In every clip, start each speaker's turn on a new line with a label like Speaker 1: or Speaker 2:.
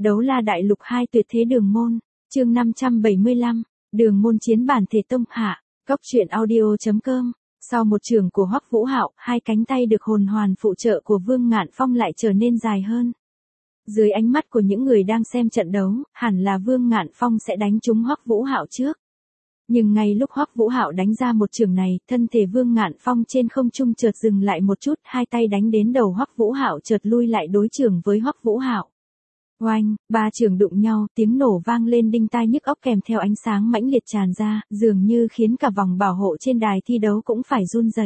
Speaker 1: Đấu la đại lục 2 tuyệt thế đường môn, chương 575, đường môn chiến bản thể tông hạ, Cóc truyện audio.com. Sau một trường của Hoắc Vũ Hạo, hai cánh tay được hồn hoàn phụ trợ của Vương Ngạn Phong lại trở nên dài hơn. Dưới ánh mắt của những người đang xem trận đấu, hẳn là Vương Ngạn Phong sẽ đánh trúng Hoắc Vũ Hạo trước. Nhưng ngay lúc Hoắc Vũ Hạo đánh ra một trường này, thân thể Vương Ngạn Phong trên không trung chợt dừng lại một chút, hai tay đánh đến đầu Hoắc Vũ Hạo chợt lui lại đối trường với Hoắc Vũ Hạo. Oanh, ba trường đụng nhau, tiếng nổ vang lên đinh tai nhức óc kèm theo ánh sáng mãnh liệt tràn ra, dường như khiến cả vòng bảo hộ trên đài thi đấu cũng phải run rẩy.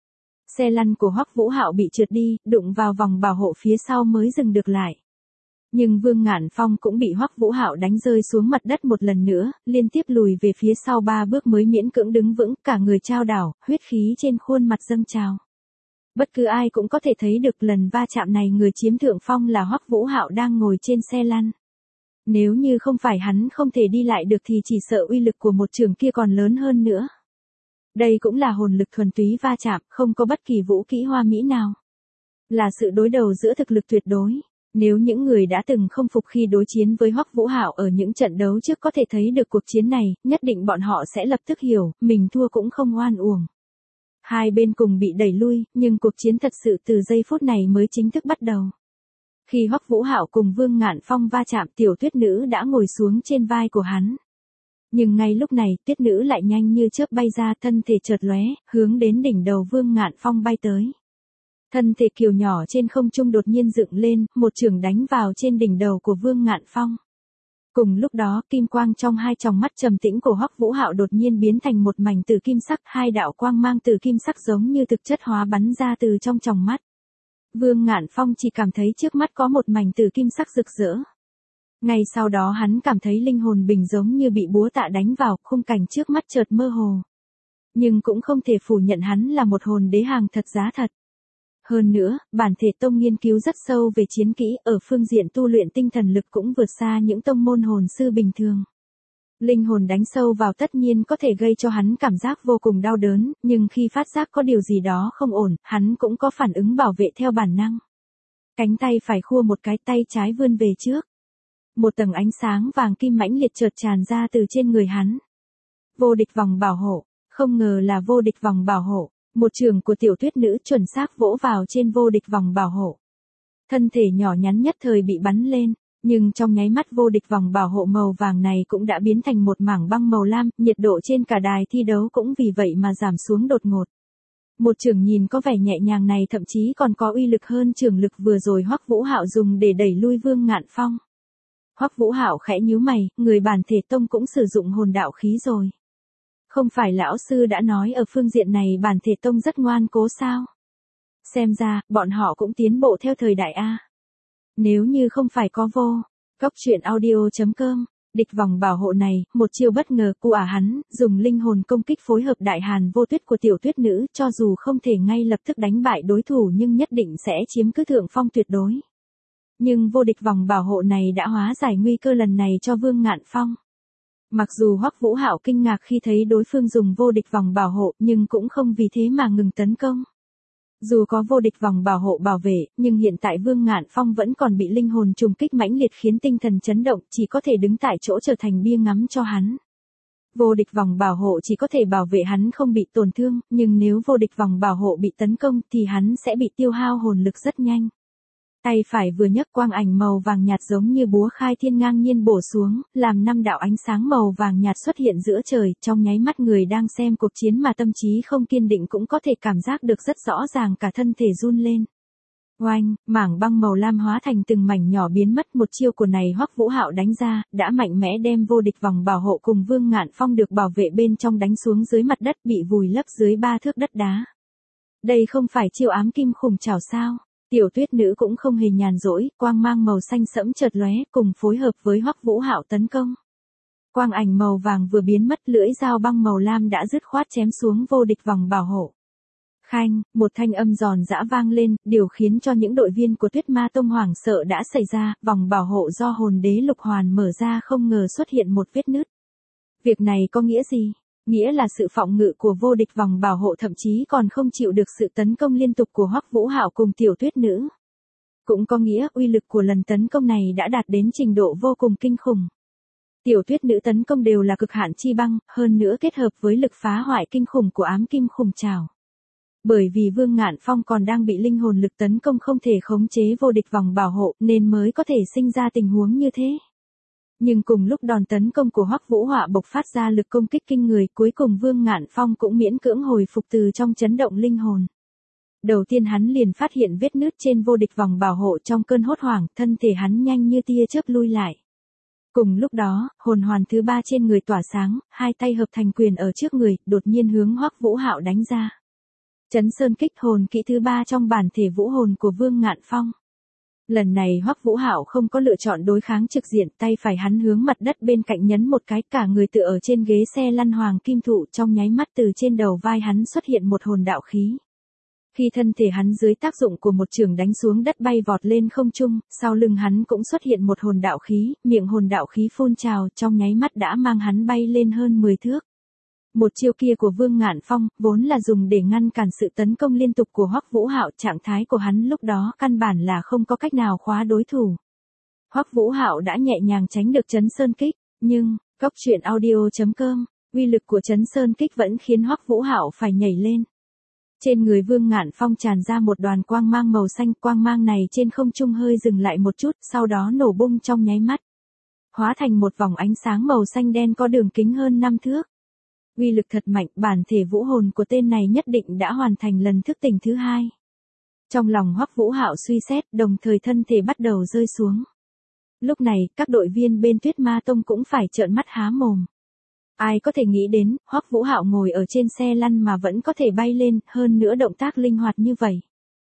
Speaker 1: Xe lăn của Hoắc Vũ Hạo bị trượt đi, đụng vào vòng bảo hộ phía sau mới dừng được lại. Nhưng Vương Ngạn Phong cũng bị Hoắc Vũ Hạo đánh rơi xuống mặt đất một lần nữa, liên tiếp lùi về phía sau 3 bước mới miễn cưỡng đứng vững, cả người chao đảo, huyết khí trên khuôn mặt dâng trào. Bất cứ ai cũng có thể thấy được lần va chạm này người chiếm thượng phong là Hoắc Vũ Hạo đang ngồi trên xe lăn. Nếu như không phải hắn không thể đi lại được thì chỉ sợ uy lực của một trường kia còn lớn hơn nữa. Đây cũng là hồn lực thuần túy va chạm, không có bất kỳ vũ kỹ hoa mỹ nào. Là sự đối đầu giữa thực lực tuyệt đối. Nếu những người đã từng không phục khi đối chiến với Hoắc Vũ Hạo ở những trận đấu trước có thể thấy được cuộc chiến này, nhất định bọn họ sẽ lập tức hiểu, mình thua cũng không oan uổng. Hai bên cùng bị đẩy lui, nhưng cuộc chiến thật sự từ giây phút này mới chính thức bắt đầu. Khi Hoắc Vũ Hạo cùng Vương Ngạn Phong va chạm, Tiểu Tuyết Nữ đã ngồi xuống trên vai của hắn. Nhưng ngay lúc này, Tuyết Nữ lại nhanh như chớp bay ra, thân thể chợt lóe, hướng đến đỉnh đầu Vương Ngạn Phong bay tới. Thân thể kiều nhỏ trên không trung đột nhiên dựng lên, một chưởng đánh vào trên đỉnh đầu của Vương Ngạn Phong. Cùng lúc đó, kim quang trong hai tròng mắt trầm tĩnh của Hoắc Vũ Hạo đột nhiên biến thành một mảnh từ kim sắc, hai đạo quang mang từ kim sắc giống như thực chất hóa bắn ra từ trong tròng mắt. Vương Ngạn Phong chỉ cảm thấy trước mắt có một mảnh từ kim sắc rực rỡ. Ngay sau đó hắn cảm thấy linh hồn bình giống như bị búa tạ đánh vào, khung cảnh trước mắt chợt mơ hồ. Nhưng cũng không thể phủ nhận hắn là một hồn đế hàng thật giá thật. Hơn nữa, bản thể tông nghiên cứu rất sâu về chiến kỹ, ở phương diện tu luyện tinh thần lực cũng vượt xa những tông môn hồn sư bình thường. Linh hồn đánh sâu vào tất nhiên có thể gây cho hắn cảm giác vô cùng đau đớn, nhưng khi phát giác có điều gì đó không ổn, hắn cũng có phản ứng bảo vệ theo bản năng. Cánh tay phải khua một cái, tay trái vươn về trước. Một tầng ánh sáng vàng kim mãnh liệt chợt tràn ra từ trên người hắn. Vô địch vòng bảo hộ, không ngờ là vô địch vòng bảo hộ. Một trường của Tiểu Tuyết Nữ chuẩn xác vỗ vào trên vô địch vòng bảo hộ. Thân thể nhỏ nhắn nhất thời bị bắn lên, nhưng trong nháy mắt vô địch vòng bảo hộ màu vàng này cũng đã biến thành một mảng băng màu lam, nhiệt độ trên cả đài thi đấu cũng vì vậy mà giảm xuống đột ngột. Một trường nhìn có vẻ nhẹ nhàng này thậm chí còn có uy lực hơn trường lực vừa rồi Hoắc Vũ Hạo dùng để đẩy lui Vương Ngạn Phong. Hoắc Vũ Hạo khẽ nhíu mày, người bản thể tông cũng sử dụng hồn đạo khí rồi. Không phải lão sư đã nói ở phương diện này bản thể tông rất ngoan cố sao? Xem ra, bọn họ cũng tiến bộ theo thời đại A. Nếu như không phải có vô, Cóc truyện audio.com, địch vòng bảo hộ này, một chiêu bất ngờ của hắn, dùng linh hồn công kích phối hợp đại hàn vô tuyết của Tiểu Tuyết Nữ, cho dù không thể ngay lập tức đánh bại đối thủ nhưng nhất định sẽ chiếm cứ thượng phong tuyệt đối. Nhưng vô địch vòng bảo hộ này đã hóa giải nguy cơ lần này cho Vương Ngạn Phong. Mặc dù Hoắc Vũ Hạo kinh ngạc khi thấy đối phương dùng vô địch vòng bảo hộ, nhưng cũng không vì thế mà ngừng tấn công. Dù có vô địch vòng bảo hộ bảo vệ, nhưng hiện tại Vương Ngạn Phong vẫn còn bị linh hồn trùng kích mãnh liệt khiến tinh thần chấn động, chỉ có thể đứng tại chỗ trở thành bia ngắm cho hắn. Vô địch vòng bảo hộ chỉ có thể bảo vệ hắn không bị tổn thương, nhưng nếu vô địch vòng bảo hộ bị tấn công thì hắn sẽ bị tiêu hao hồn lực rất nhanh. Tay phải vừa nhấc, quang ảnh màu vàng nhạt giống như búa khai thiên ngang nhiên bổ xuống, làm 5 đạo ánh sáng màu vàng nhạt xuất hiện giữa trời, trong nháy mắt người đang xem cuộc chiến mà tâm trí không kiên định cũng có thể cảm giác được rất rõ ràng, cả thân thể run lên. Oanh, mảng băng màu lam hóa thành từng mảnh nhỏ biến mất, một chiêu của này Hoắc Vũ Hạo đánh ra, đã mạnh mẽ đem vô địch vòng bảo hộ cùng Vương Ngạn Phong được bảo vệ bên trong đánh xuống dưới mặt đất, bị vùi lấp dưới 3 thước đất đá. Đây không phải chiêu ám kim khủng chảo sao? Tiểu Tuyết Nữ cũng không hề nhàn rỗi, quang mang màu xanh sẫm chợt lóe, cùng phối hợp với Hoắc Vũ Hạo tấn công. Quang ảnh màu vàng vừa biến mất, lưỡi dao băng màu lam đã dứt khoát chém xuống vô địch vòng bảo hộ. Khanh, một thanh âm giòn giã vang lên, điều khiến cho những đội viên của Tuyết Ma Tông hoảng sợ đã xảy ra, vòng bảo hộ do hồn đế lục hoàn mở ra không ngờ xuất hiện một vết nứt. Việc này có nghĩa gì? Nghĩa là sự phòng ngự của vô địch vòng bảo hộ thậm chí còn không chịu được sự tấn công liên tục của Hoắc Vũ Hạo cùng Tiểu Tuyết Nữ. Cũng có nghĩa uy lực của lần tấn công này đã đạt đến trình độ vô cùng kinh khủng. Tiểu tuyết nữ tấn công đều là cực hạn chi băng, hơn nữa kết hợp với lực phá hoại kinh khủng của ám kim khủng trảo. Bởi vì Vương Ngạn Phong còn đang bị linh hồn lực tấn công không thể khống chế vô địch vòng bảo hộ nên mới có thể sinh ra tình huống như thế. Nhưng cùng lúc đòn tấn công của Hoắc Vũ Họa bộc phát ra lực công kích kinh người, cuối cùng Vương Ngạn Phong cũng miễn cưỡng hồi phục từ trong chấn động linh hồn. Đầu tiên hắn liền phát hiện vết nứt trên vô địch vòng bảo hộ, trong cơn hốt hoảng, thân thể hắn nhanh như tia chớp lui lại. Cùng lúc đó, hồn hoàn thứ 3 trên người tỏa sáng, hai tay hợp thành quyền ở trước người, đột nhiên hướng Hoắc Vũ Hạo đánh ra. Chấn Sơn Kích, hồn kỹ thứ 3 trong bản thể vũ hồn của Vương Ngạn Phong. Lần này Hoắc Vũ Hạo không có lựa chọn đối kháng trực diện, tay phải hắn hướng mặt đất bên cạnh nhấn một cái, cả người tựa ở trên ghế xe lăn hoàng kim thụ, trong nháy mắt từ trên đầu vai hắn xuất hiện một hồn đạo khí. Khi thân thể hắn dưới tác dụng của một chưởng đánh xuống đất bay vọt lên không trung, sau lưng hắn cũng xuất hiện một hồn đạo khí, miệng hồn đạo khí phun trào, trong nháy mắt đã mang hắn bay lên hơn 10 thước. Một chiêu kia của Vương Ngạn Phong, vốn là dùng để ngăn cản sự tấn công liên tục của Hoắc Vũ Hạo, trạng thái của hắn lúc đó căn bản là không có cách nào khóa đối thủ. Hoắc Vũ Hạo đã nhẹ nhàng tránh được Chấn Sơn Kích, nhưng, coctruyện.audio.com, uy lực của Chấn Sơn Kích vẫn khiến Hoắc Vũ Hạo phải nhảy lên. Trên người Vương Ngạn Phong tràn ra một đoàn quang mang màu xanh, quang mang này trên không trung hơi dừng lại một chút, sau đó nổ bung trong nháy mắt. Hóa thành một vòng ánh sáng màu xanh đen có đường kính hơn 5 thước. Uy lực thật mạnh, bản thể vũ hồn của tên này nhất định đã hoàn thành lần thức tỉnh thứ 2. Trong lòng Hoắc Vũ Hạo suy xét, đồng thời thân thể bắt đầu rơi xuống. Lúc này, các đội viên bên Tuyết Ma Tông cũng phải trợn mắt há mồm. Ai có thể nghĩ đến, Hoắc Vũ Hạo ngồi ở trên xe lăn mà vẫn có thể bay lên, hơn nữa động tác linh hoạt như vậy.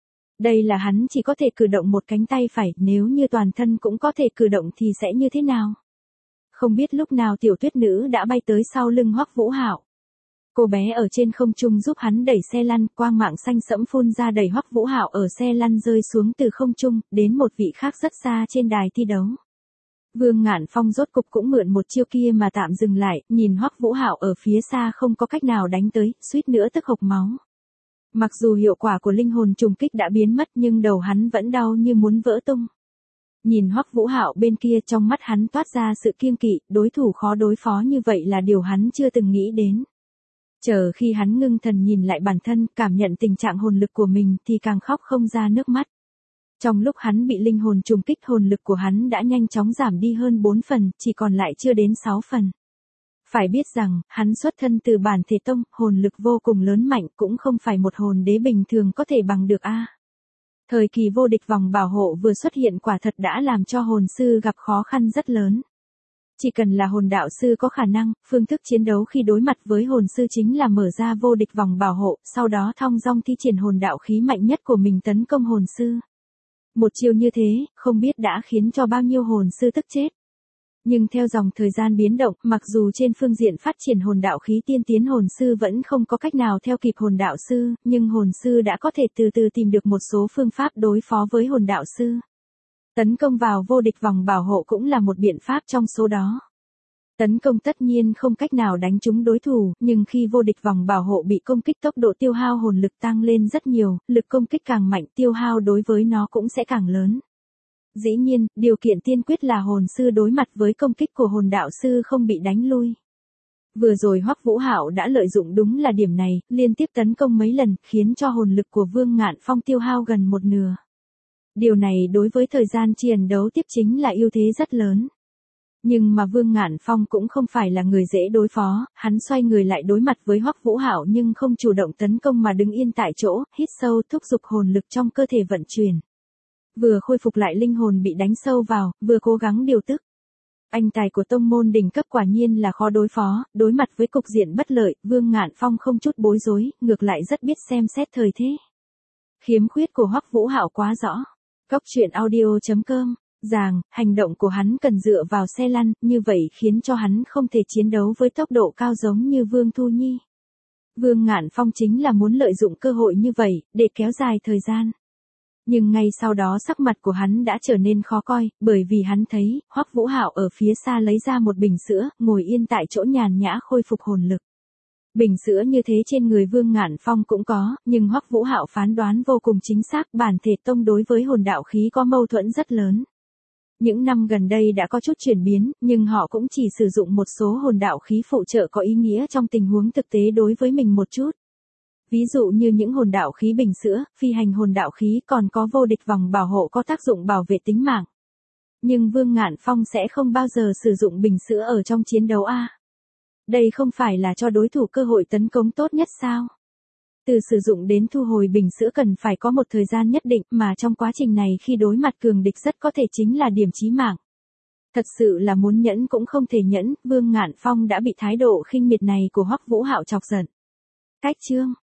Speaker 1: Đây là hắn chỉ có thể cử động một cánh tay phải, nếu như toàn thân cũng có thể cử động thì sẽ như thế nào? Không biết lúc nào tiểu tuyết nữ đã bay tới sau lưng Hoắc Vũ Hạo. Cô bé ở trên không trung giúp hắn đẩy xe lăn, quang mạng xanh sẫm phun ra đẩy Hoắc Vũ Hạo ở xe lăn rơi xuống từ không trung, đến một vị khác rất xa trên đài thi đấu. Vương Ngạn Phong rốt cục cũng mượn một chiêu kia mà tạm dừng lại, nhìn Hoắc Vũ Hạo ở phía xa không có cách nào đánh tới, suýt nữa tức hộc máu. Mặc dù hiệu quả của linh hồn trùng kích đã biến mất nhưng đầu hắn vẫn đau như muốn vỡ tung. Nhìn Hoắc Vũ Hạo bên kia, trong mắt hắn toát ra sự kiêng kỵ, đối thủ khó đối phó như vậy là điều hắn chưa từng nghĩ đến. Chờ khi hắn ngưng thần nhìn lại bản thân, cảm nhận tình trạng hồn lực của mình thì càng khóc không ra nước mắt. Trong lúc hắn bị linh hồn trùng kích, hồn lực của hắn đã nhanh chóng giảm đi hơn 4 phần, chỉ còn lại chưa đến 6 phần. Phải biết rằng, hắn xuất thân từ bản thể tông, hồn lực vô cùng lớn mạnh, cũng không phải một hồn đế bình thường có thể bằng được a. Thời kỳ vô địch vòng bảo hộ vừa xuất hiện quả thật đã làm cho hồn sư gặp khó khăn rất lớn. Chỉ cần là hồn đạo sư có khả năng, phương thức chiến đấu khi đối mặt với hồn sư chính là mở ra vô địch vòng bảo hộ, sau đó thong dong thi triển hồn đạo khí mạnh nhất của mình tấn công hồn sư. Một chiêu như thế, không biết đã khiến cho bao nhiêu hồn sư tức chết. Nhưng theo dòng thời gian biến động, mặc dù trên phương diện phát triển hồn đạo khí tiên tiến hồn sư vẫn không có cách nào theo kịp hồn đạo sư, nhưng hồn sư đã có thể từ từ tìm được một số phương pháp đối phó với hồn đạo sư. Tấn công vào vô địch vòng bảo hộ cũng là một biện pháp trong số đó. Tấn công tất nhiên không cách nào đánh trúng đối thủ, nhưng khi vô địch vòng bảo hộ bị công kích, tốc độ tiêu hao hồn lực tăng lên rất nhiều, lực công kích càng mạnh, tiêu hao đối với nó cũng sẽ càng lớn. Dĩ nhiên, điều kiện tiên quyết là hồn sư đối mặt với công kích của hồn đạo sư không bị đánh lui. Vừa rồi Hoắc Vũ Hạo đã lợi dụng đúng là điểm này, liên tiếp tấn công mấy lần, khiến cho hồn lực của Vương Ngạn Phong tiêu hao gần một nửa. Điều này đối với thời gian chiến đấu tiếp chính là ưu thế rất lớn. Nhưng mà Vương Ngạn Phong cũng không phải là người dễ đối phó, hắn xoay người lại đối mặt với Hoắc Vũ Hạo nhưng không chủ động tấn công mà đứng yên tại chỗ, hít sâu thúc giục hồn lực trong cơ thể vận chuyển. Vừa khôi phục lại linh hồn bị đánh sâu vào, vừa cố gắng điều tức. Anh tài của tông môn đỉnh cấp quả nhiên là khó đối phó, đối mặt với cục diện bất lợi, Vương Ngạn Phong không chút bối rối, ngược lại rất biết xem xét thời thế. Khiếm khuyết của Hoắc Vũ Hạo quá rõ. Coctruyện.audio.com, hành động của hắn cần dựa vào xe lăn, như vậy khiến cho hắn không thể chiến đấu với tốc độ cao giống như Vương Thu Nhi. Vương Ngạn Phong chính là muốn lợi dụng cơ hội như vậy, để kéo dài thời gian. Nhưng ngay sau đó sắc mặt của hắn đã trở nên khó coi, bởi vì hắn thấy, Hoắc Vũ Hạo ở phía xa lấy ra một bình sữa, ngồi yên tại chỗ nhàn nhã khôi phục hồn lực. Bình sữa như thế trên người Vương Ngạn Phong cũng có, nhưng Hoắc Vũ Hạo phán đoán vô cùng chính xác, bản thể tông đối với hồn đạo khí có mâu thuẫn rất lớn. Những năm gần đây đã có chút chuyển biến, nhưng họ cũng chỉ sử dụng một số hồn đạo khí phụ trợ có ý nghĩa trong tình huống thực tế đối với mình một chút. Ví dụ như những hồn đạo khí bình sữa, phi hành hồn đạo khí, còn có vô địch vòng bảo hộ có tác dụng bảo vệ tính mạng. Nhưng Vương Ngạn Phong sẽ không bao giờ sử dụng bình sữa ở trong chiến đấu a. Đây không phải là cho đối thủ cơ hội tấn công tốt nhất sao? Từ sử dụng đến thu hồi bình sữa cần phải có một thời gian nhất định, mà trong quá trình này khi đối mặt cường địch rất có thể chính là điểm chí mạng. Thật sự là muốn nhẫn cũng không thể nhẫn, Vương Ngạn Phong đã bị thái độ khinh miệt này của Hoắc Vũ Hạo chọc giận. Cách chương